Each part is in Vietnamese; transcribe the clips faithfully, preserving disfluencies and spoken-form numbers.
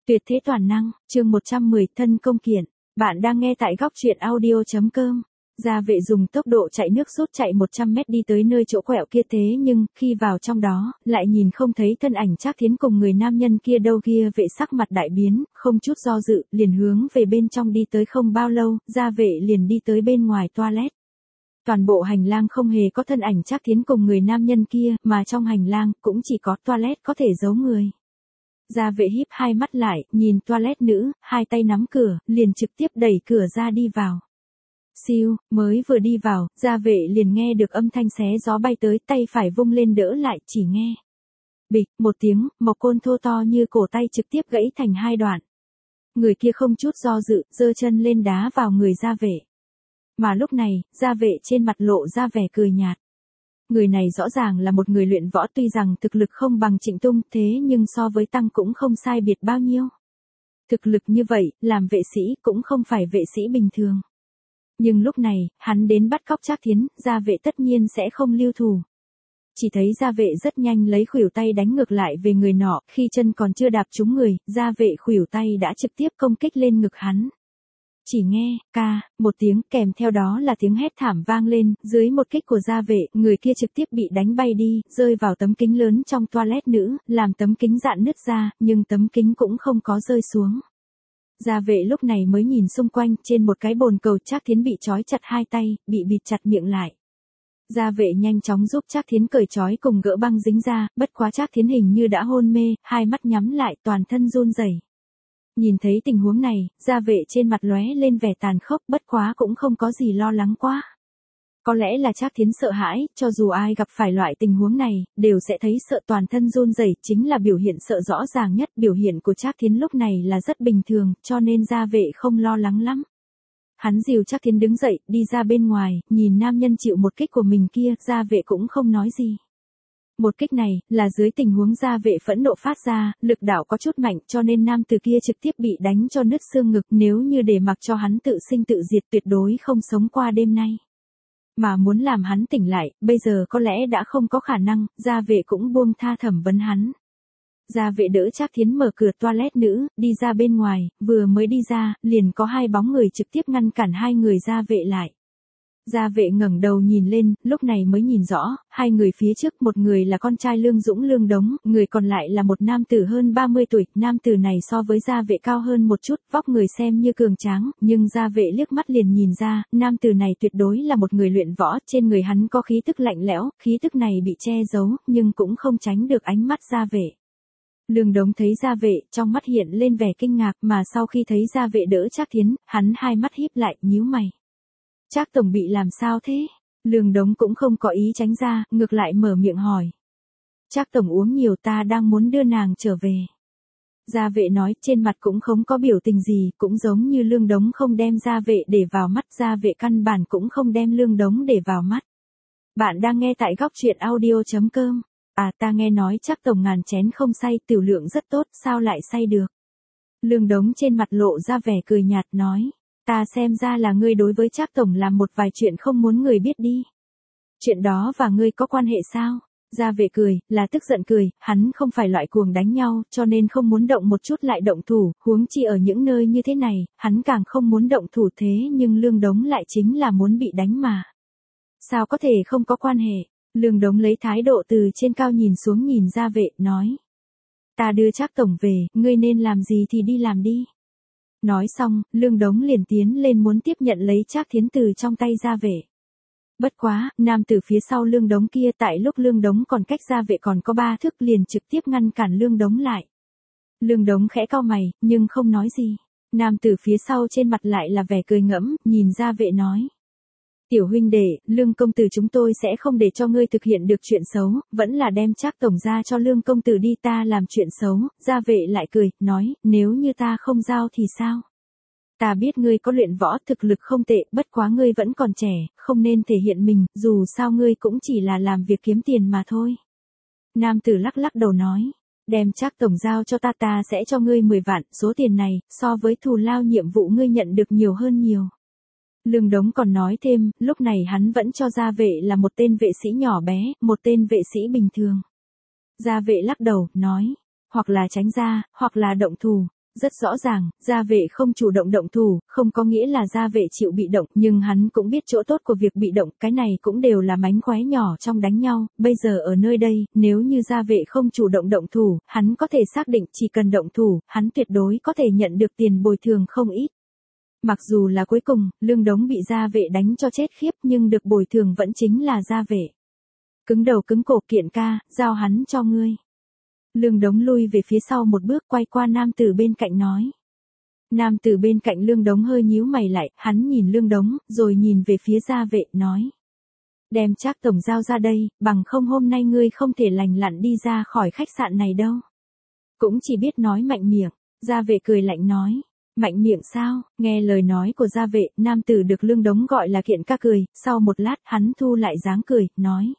Tuyệt thế toàn năng, chương một trăm mười, thân công kiện. Bạn đang nghe tại góc truyện audio chấm com. Gia vệ dùng tốc độ chạy nước rút chạy một trăm mét đi tới nơi chỗ quẹo kia, thế nhưng, khi vào trong đó, lại nhìn không thấy thân ảnh Trác Thiến cùng người nam nhân kia đâu. Kia vệ sắc mặt đại biến, không chút do dự, liền hướng về bên trong đi tới. Không bao lâu, Gia vệ liền đi tới bên ngoài toilet. Toàn bộ hành lang không hề có thân ảnh Trác Thiến cùng người nam nhân kia, mà trong hành lang, cũng chỉ có toilet có thể giấu người. Gia vệ híp hai mắt lại, nhìn toilet nữ, hai tay nắm cửa, liền trực tiếp đẩy cửa ra đi vào. Siêu, mới vừa đi vào, Gia vệ liền nghe được âm thanh xé gió bay tới, tay phải vung lên đỡ lại, chỉ nghe. Bịch, một tiếng, mộc côn thô to như cổ tay trực tiếp gãy thành hai đoạn. Người kia không chút do dự, giơ chân lên đá vào người Gia vệ. Mà lúc này, Gia vệ trên mặt lộ ra vẻ cười nhạt. Người này rõ ràng là một người luyện võ, tuy rằng thực lực không bằng Trịnh Tung, thế nhưng so với Tăng cũng không sai biệt bao nhiêu. Thực lực như vậy, làm vệ sĩ cũng không phải vệ sĩ bình thường. Nhưng lúc này, hắn đến bắt cóc Trác Thiến, Gia vệ tất nhiên sẽ không lưu thủ. Chỉ thấy Gia vệ rất nhanh lấy khuỷu tay đánh ngược lại về người nọ, khi chân còn chưa đạp trúng người, Gia vệ khuỷu tay đã trực tiếp công kích lên ngực hắn. Chỉ nghe, ca, một tiếng, kèm theo đó là tiếng hét thảm vang lên, dưới một kích của Gia vệ, người kia trực tiếp bị đánh bay đi, rơi vào tấm kính lớn trong toilet nữ, làm tấm kính dạn nứt ra, nhưng tấm kính cũng không có rơi xuống. Gia vệ lúc này mới nhìn xung quanh, trên một cái bồn cầu Trác Thiến bị trói chặt hai tay, bị bịt chặt miệng lại. Gia vệ nhanh chóng giúp Trác Thiến cởi trói cùng gỡ băng dính ra, bất quá Trác Thiến hình như đã hôn mê, hai mắt nhắm lại, toàn thân run rẩy. Nhìn thấy tình huống này, Gia vệ trên mặt lóe lên vẻ tàn khốc, bất quá cũng không có gì lo lắng quá. Có lẽ là Trác Thiến sợ hãi, cho dù ai gặp phải loại tình huống này, đều sẽ thấy sợ, toàn thân run rẩy, chính là biểu hiện sợ rõ ràng nhất. Biểu hiện của Trác Thiến lúc này là rất bình thường, cho nên Gia vệ không lo lắng lắm. Hắn dìu Trác Thiến đứng dậy, đi ra bên ngoài, nhìn nam nhân chịu một kích của mình kia, Gia vệ cũng không nói gì. Một kích này, là dưới tình huống Gia vệ phẫn nộ phát ra, lực đạo có chút mạnh, cho nên nam từ kia trực tiếp bị đánh cho nứt xương ngực, nếu như để mặc cho hắn tự sinh tự diệt tuyệt đối không sống qua đêm nay. Mà muốn làm hắn tỉnh lại, bây giờ có lẽ đã không có khả năng, Gia vệ cũng buông tha thẩm vấn hắn. Gia vệ đỡ Trác Thiến mở cửa toilet nữ, đi ra bên ngoài, vừa mới đi ra, liền có hai bóng người trực tiếp ngăn cản hai người Gia vệ lại. Gia vệ ngẩng đầu nhìn lên, lúc này mới nhìn rõ, hai người phía trước, một người là con trai Lương Dũng Lương Đống, người còn lại là một nam tử hơn ba mươi tuổi, nam tử này so với Gia vệ cao hơn một chút, vóc người xem như cường tráng, nhưng Gia vệ liếc mắt liền nhìn ra, nam tử này tuyệt đối là một người luyện võ, trên người hắn có khí tức lạnh lẽo, khí tức này bị che giấu, nhưng cũng không tránh được ánh mắt Gia vệ. Lương Đống thấy Gia vệ, trong mắt hiện lên vẻ kinh ngạc, mà sau khi thấy Gia vệ đỡ Trác Thiến, hắn hai mắt híp lại, nhíu mày. Trác tổng bị làm sao thế? Lương Đống cũng không có ý tránh ra, ngược lại mở miệng hỏi. Trác tổng uống nhiều, ta đang muốn đưa nàng trở về. Gia vệ nói, trên mặt cũng không có biểu tình gì, cũng giống như Lương Đống không đem Gia vệ để vào mắt, Gia vệ căn bản cũng không đem Lương Đống để vào mắt. Bạn đang nghe tại góc truyện audio chấm com. À, ta nghe nói Trác tổng ngàn chén không say, tiểu lượng rất tốt, sao lại say được? Lương Đống trên mặt lộ ra vẻ cười nhạt nói. Ta xem ra là ngươi đối với Trác tổng làm một vài chuyện không muốn người biết đi. Chuyện đó và ngươi có quan hệ sao? Gia vệ cười, là tức giận cười, hắn không phải loại cuồng đánh nhau, cho nên không muốn động một chút lại động thủ, huống chi ở những nơi như thế này, hắn càng không muốn động thủ, thế nhưng Lương Đống lại chính là muốn bị đánh mà. Sao có thể không có quan hệ? Lương Đống lấy thái độ từ trên cao nhìn xuống nhìn Gia vệ, nói. Ta đưa Trác tổng về, ngươi nên làm gì thì đi làm đi. Nói xong, Lương Đống liền tiến lên muốn tiếp nhận lấy Trác Thiến từ trong tay Gia vệ. Bất quá, nam từ phía sau Lương Đống kia, tại lúc Lương Đống còn cách Gia vệ còn có ba thước, liền trực tiếp ngăn cản Lương Đống lại. Lương Đống khẽ cau mày, nhưng không nói gì. Nam từ phía sau trên mặt lại là vẻ cười ngẫm, nhìn Gia vệ nói. Tiểu huynh đệ, Lương công tử chúng tôi sẽ không để cho ngươi thực hiện được chuyện xấu, vẫn là đem Trác tổng ra cho Lương công tử đi, ta làm chuyện xấu. Gia vệ lại cười, nói, nếu như ta không giao thì sao? Ta biết ngươi có luyện võ, thực lực không tệ, bất quá ngươi vẫn còn trẻ, không nên thể hiện mình, dù sao ngươi cũng chỉ là làm việc kiếm tiền mà thôi. Nam tử lắc lắc đầu nói, đem Trác tổng giao cho ta, ta sẽ cho ngươi mười vạn, số tiền này, so với thù lao nhiệm vụ ngươi nhận được nhiều hơn nhiều. Lương Đống còn nói thêm, lúc này hắn vẫn cho Gia vệ là một tên vệ sĩ nhỏ bé, một tên vệ sĩ bình thường. Gia vệ lắc đầu, nói, hoặc là tránh ra, hoặc là động thủ. rất rõ ràng, gia vệ không chủ động động thủ, không có nghĩa là gia vệ chịu bị động, nhưng hắn cũng biết chỗ tốt của việc bị động, cái này cũng đều là mánh khóe nhỏ trong đánh nhau, bây giờ ở nơi đây, nếu như gia vệ không chủ động động thủ, hắn có thể xác định chỉ cần động thủ, hắn tuyệt đối có thể nhận được tiền bồi thường không ít. Mặc dù là cuối cùng, Lương Đống bị gia vệ đánh cho chết khiếp nhưng được bồi thường vẫn chính là gia vệ. Cứng đầu cứng cổ, Kiện ca, giao hắn cho ngươi. Lương Đống lui về phía sau một bước, quay qua nam tử bên cạnh nói. Nam tử bên cạnh Lương Đống hơi nhíu mày lại, hắn nhìn Lương Đống, rồi nhìn về phía gia vệ, nói. Đem Trác tổng giao ra đây, bằng không hôm nay ngươi không thể lành lặn đi ra khỏi khách sạn này đâu. Cũng chỉ biết nói mạnh miệng, gia vệ cười lạnh nói. Mạnh miệng sao? Nghe lời nói của gia vệ, nam tử được Lương Đống gọi là Kiện ca cười, sau một lát hắn thu lại dáng cười, nói.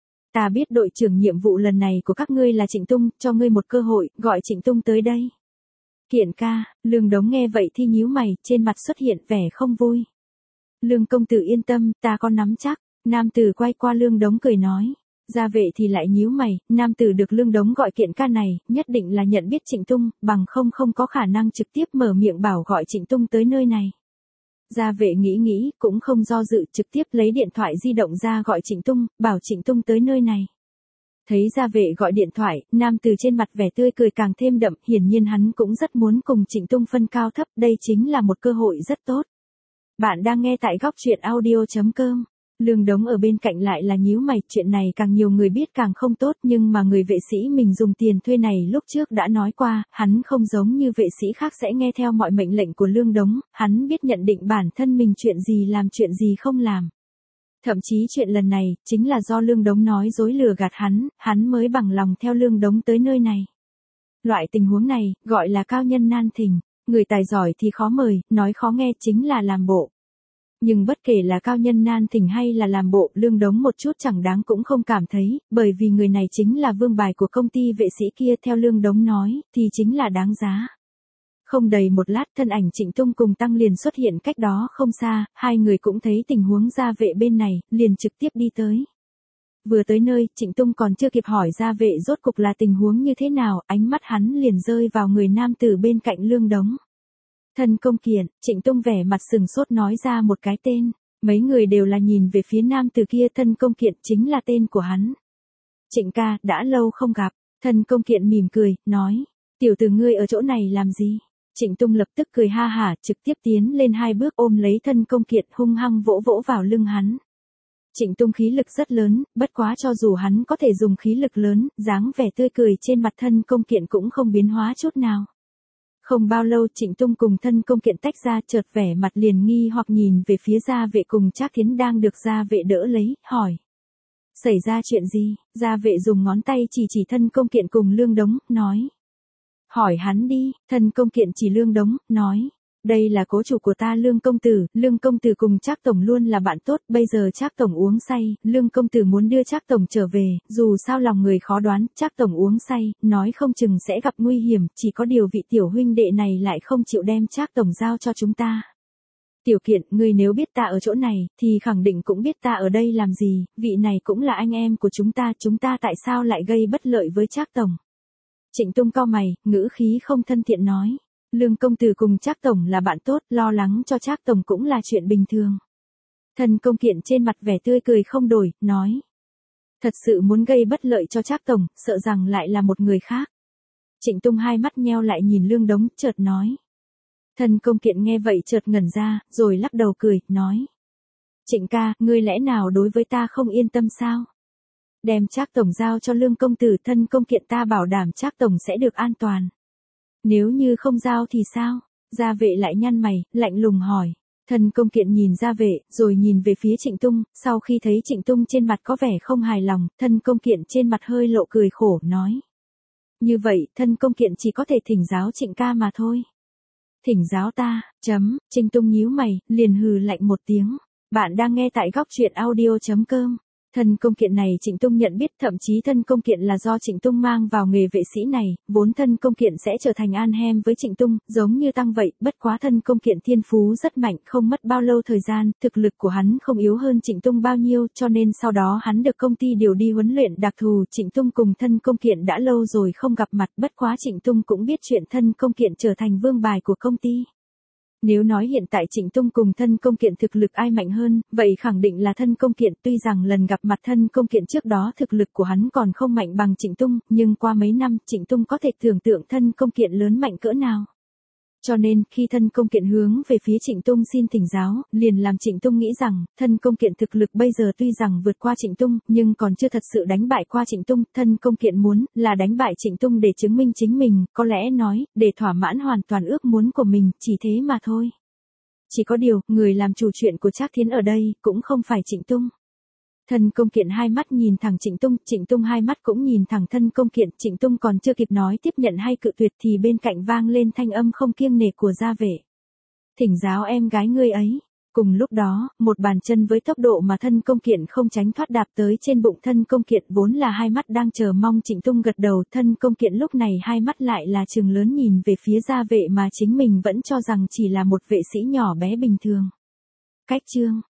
Ta biết đội trưởng nhiệm vụ lần này của các ngươi là Trịnh Tung, cho ngươi một cơ hội, gọi Trịnh Tung tới đây. Kiện ca, Lương Đống nghe vậy thì nhíu mày, trên mặt xuất hiện vẻ không vui. Lương công tử yên tâm, ta có nắm chắc, nam tử quay qua Lương Đống cười nói. Gia vệ thì lại nhíu mày, nam tử được Lương Đống gọi Kiện ca này, nhất định là nhận biết Trịnh Tung, bằng không không có khả năng trực tiếp mở miệng bảo gọi Trịnh Tung tới nơi này. Gia vệ nghĩ nghĩ, cũng không do dự, trực tiếp lấy điện thoại di động ra gọi Trịnh Tung, bảo Trịnh Tung tới nơi này. Thấy gia vệ gọi điện thoại, nam tử trên mặt vẻ tươi cười càng thêm đậm, hiển nhiên hắn cũng rất muốn cùng Trịnh Tung phân cao thấp, đây chính là một cơ hội rất tốt. Bạn đang nghe tại góc truyện audio chấm com. Lương Đống ở bên cạnh lại là nhíu mày, chuyện này càng nhiều người biết càng không tốt, nhưng mà người vệ sĩ mình dùng tiền thuê này lúc trước đã nói qua, hắn không giống như vệ sĩ khác sẽ nghe theo mọi mệnh lệnh của Lương Đống, hắn biết nhận định bản thân mình chuyện gì làm chuyện gì không làm. Thậm chí chuyện lần này, chính là do Lương Đống nói dối lừa gạt hắn, hắn mới bằng lòng theo Lương Đống tới nơi này. Loại tình huống này, gọi là cao nhân nan thình, người tài giỏi thì khó mời, nói khó nghe chính là làm bộ. Nhưng bất kể là cao nhân nan thỉnh hay là làm bộ, Lương Đống một chút chẳng đáng cũng không cảm thấy, bởi vì người này chính là vương bài của công ty vệ sĩ kia, theo Lương Đống nói, thì chính là đáng giá. Không đầy một lát, thân ảnh Trịnh Tung cùng Tăng liền xuất hiện cách đó không xa, hai người cũng thấy tình huống gia vệ bên này, liền trực tiếp đi tới. Vừa tới nơi, Trịnh Tung còn chưa kịp hỏi gia vệ rốt cục là tình huống như thế nào, ánh mắt hắn liền rơi vào người nam tử bên cạnh Lương Đống. Thân công kiện, Trịnh Tung vẻ mặt sừng sốt nói ra một cái tên, mấy người đều là nhìn về phía nam từ kia, thân công kiện chính là tên của hắn. Trịnh ca, đã lâu không gặp, thân công kiện mỉm cười, nói, tiểu tử ngươi ở chỗ này làm gì? Trịnh Tung lập tức cười ha hả, trực tiếp tiến lên hai bước ôm lấy thân công kiện hung hăng vỗ vỗ vào lưng hắn. Trịnh Tung khí lực rất lớn, bất quá cho dù hắn có thể dùng khí lực lớn, dáng vẻ tươi cười trên mặt thân công kiện cũng không biến hóa chút nào. Không bao lâu Trịnh Tung cùng thân công kiện tách ra, chợt vẻ mặt liền nghi hoặc nhìn về phía gia vệ cùng Trác Thiến đang được gia vệ đỡ lấy, hỏi. Xảy ra chuyện gì? Gia vệ dùng ngón tay chỉ chỉ thân công kiện cùng Lương Đống, nói. Hỏi hắn đi, thân công kiện chỉ Lương Đống, nói. Đây là cố chủ của ta Lương công tử, Lương công tử cùng Trác tổng luôn là bạn tốt, bây giờ Trác tổng uống say, Lương công tử muốn đưa Trác tổng trở về, dù sao lòng người khó đoán, Trác tổng uống say, nói không chừng sẽ gặp nguy hiểm, chỉ có điều vị tiểu huynh đệ này lại không chịu đem Trác tổng giao cho chúng ta. Tiểu Kiện, ngươi nếu biết ta ở chỗ này, thì khẳng định cũng biết ta ở đây làm gì, vị này cũng là anh em của chúng ta, chúng ta tại sao lại gây bất lợi với Trác tổng? Trịnh Tung cau mày, ngữ khí không thân thiện nói. Lương công tử cùng Trác tổng là bạn tốt, lo lắng cho Trác tổng cũng là chuyện bình thường. Thân công kiện trên mặt vẻ tươi cười không đổi, nói. Thật sự muốn gây bất lợi cho Trác tổng, sợ rằng lại là một người khác. Trịnh Tung hai mắt nheo lại nhìn Lương Đống, chợt nói. Thân công kiện nghe vậy chợt ngẩn ra, rồi lắc đầu cười, nói. Trịnh ca, ngươi lẽ nào đối với ta không yên tâm sao? Đem Trác tổng giao cho Lương công tử, thân công kiện ta bảo đảm Trác tổng sẽ được an toàn. Nếu như không giao thì sao? Gia vệ lại nhăn mày, lạnh lùng hỏi. Thân công kiện nhìn gia vệ, rồi nhìn về phía Trịnh Tung, sau khi thấy Trịnh Tung trên mặt có vẻ không hài lòng, thân công kiện trên mặt hơi lộ cười khổ, nói. Như vậy, thân công kiện chỉ có thể thỉnh giáo Trịnh ca mà thôi. Thỉnh giáo ta, chấm, Trịnh Tung nhíu mày, liền hừ lạnh một tiếng. Bạn đang nghe tại góc truyện audio chấm com. Thân công kiện này Trịnh Tung nhận biết, thậm chí thân công kiện là do Trịnh Tung mang vào nghề vệ sĩ này, vốn thân công kiện sẽ trở thành an hem với Trịnh Tung, giống như Tăng vậy, bất quá thân công kiện thiên phú rất mạnh, không mất bao lâu thời gian, thực lực của hắn không yếu hơn Trịnh Tung bao nhiêu, cho nên sau đó hắn được công ty điều đi huấn luyện đặc thù. Trịnh Tung cùng thân công kiện đã lâu rồi không gặp mặt, bất quá Trịnh Tung cũng biết chuyện thân công kiện trở thành vương bài của công ty. Nếu nói hiện tại Trịnh Tung cùng thân công kiện thực lực ai mạnh hơn, vậy khẳng định là thân công kiện, tuy rằng lần gặp mặt thân công kiện trước đó thực lực của hắn còn không mạnh bằng Trịnh Tung, nhưng qua mấy năm Trịnh Tung có thể tưởng tượng thân công kiện lớn mạnh cỡ nào. Cho nên, khi thân công kiện hướng về phía Trịnh Tung xin thỉnh giáo, liền làm Trịnh Tung nghĩ rằng, thân công kiện thực lực bây giờ tuy rằng vượt qua Trịnh Tung, nhưng còn chưa thật sự đánh bại qua Trịnh Tung, thân công kiện muốn là đánh bại Trịnh Tung để chứng minh chính mình, có lẽ nói, để thỏa mãn hoàn toàn ước muốn của mình, chỉ thế mà thôi. Chỉ có điều, người làm chủ chuyện của Trác Thiến ở đây, cũng không phải Trịnh Tung. Thân công kiện hai mắt nhìn thẳng Trịnh Tung, Trịnh Tung hai mắt cũng nhìn thẳng thân công kiện, Trịnh Tung còn chưa kịp nói tiếp nhận hay cự tuyệt thì bên cạnh vang lên thanh âm không kiêng nể của gia vệ. Thỉnh giáo em gái ngươi ấy. Cùng lúc đó, một bàn chân với tốc độ mà thân công kiện không tránh thoát đạp tới trên bụng thân công kiện, vốn là hai mắt đang chờ mong Trịnh Tung gật đầu, thân công kiện lúc này hai mắt lại là trừng lớn nhìn về phía gia vệ mà chính mình vẫn cho rằng chỉ là một vệ sĩ nhỏ bé bình thường. Cách chương